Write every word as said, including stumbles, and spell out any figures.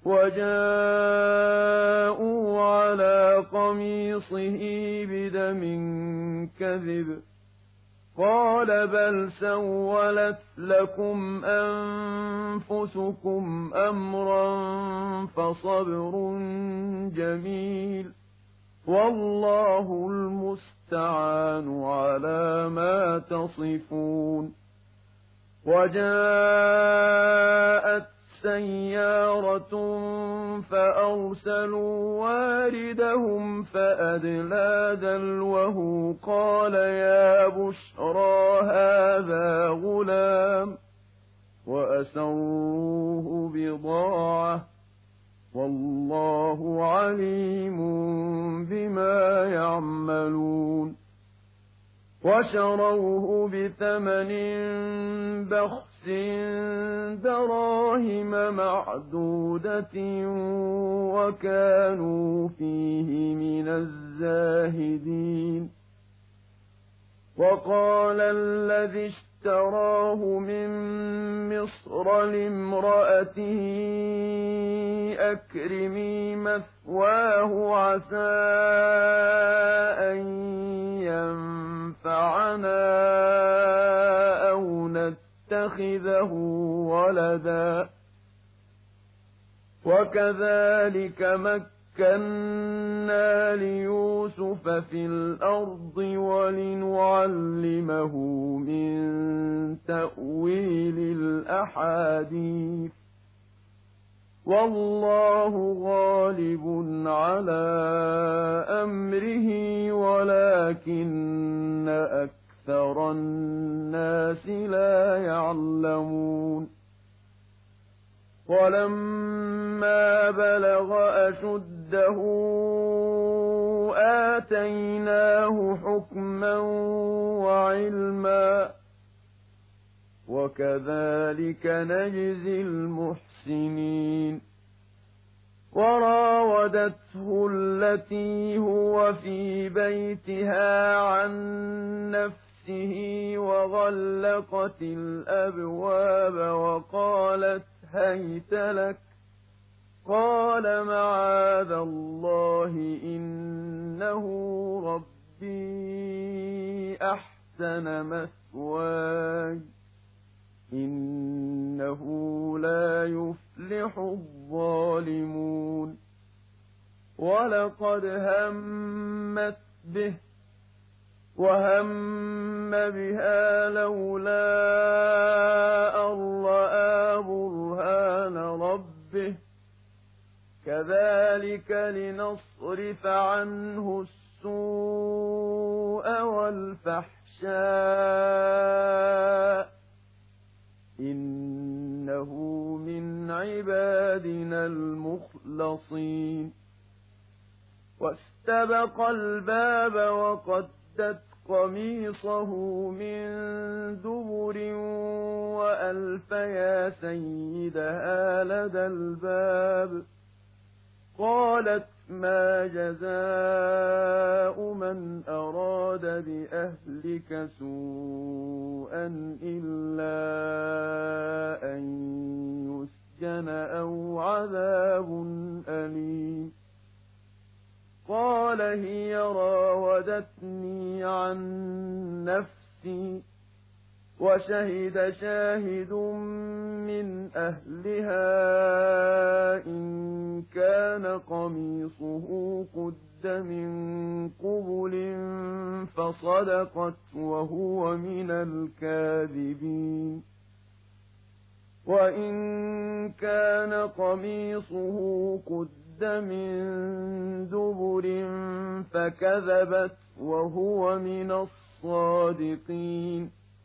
وجاءوا على قميصه بدم كذب قال بل سولت لكم أنفسكم أمرا فصبر جميل والله المستعان على ما تصفون. وجاءت سيارة فأرسلوا واردهم فأدلى دلوه قال يا بشرى هذا غلام وأسروه بضاعة والله عليم بما يعملون. وشروه بثمن بخس دراهم معدودة وكانوا فيه من الزاهدين. وقال الذي اشتراه من مصر لامرأته أكرمي مثواه عسى أن ينفعنا أو نتخذه ولدا وكذلك مكنا ليوسف في الأرض ولنعلمه من تأويل الأحاديث والله غالب على أمره ولكن أكثر الناس لا يعلمون. ولما بلغ أشده آتيناه حكما وعلما وكذلك نجزي المحسنين. وراودته التي هو في بيتها عن نفسه وغلقت الأبواب وقالت هيت لك قال معاذ الله إنه ربي أحسن مثواي إنه لا يفلح الظالمون. ولقد همت به وهم بها لولا أن رأى برهان ربه كذلك لنصرف عنه السوء والفحشاء إنه من عبادنا المخلصين. واستبق الباب وقدت قميصه من دبر وألف يا سيدها لدى الباب قالت ما جزاء من أراد بأهلك سوءا إلا أن يسجن أو عذاب أليم. قال هي راودتني عن نفسي وشهد شاهد من أهلها إن كان قميصه قد من قبل فصدقت وهو من الكاذبين وإن كان قميصه قد من دبر فكذبت وهو من الصادقين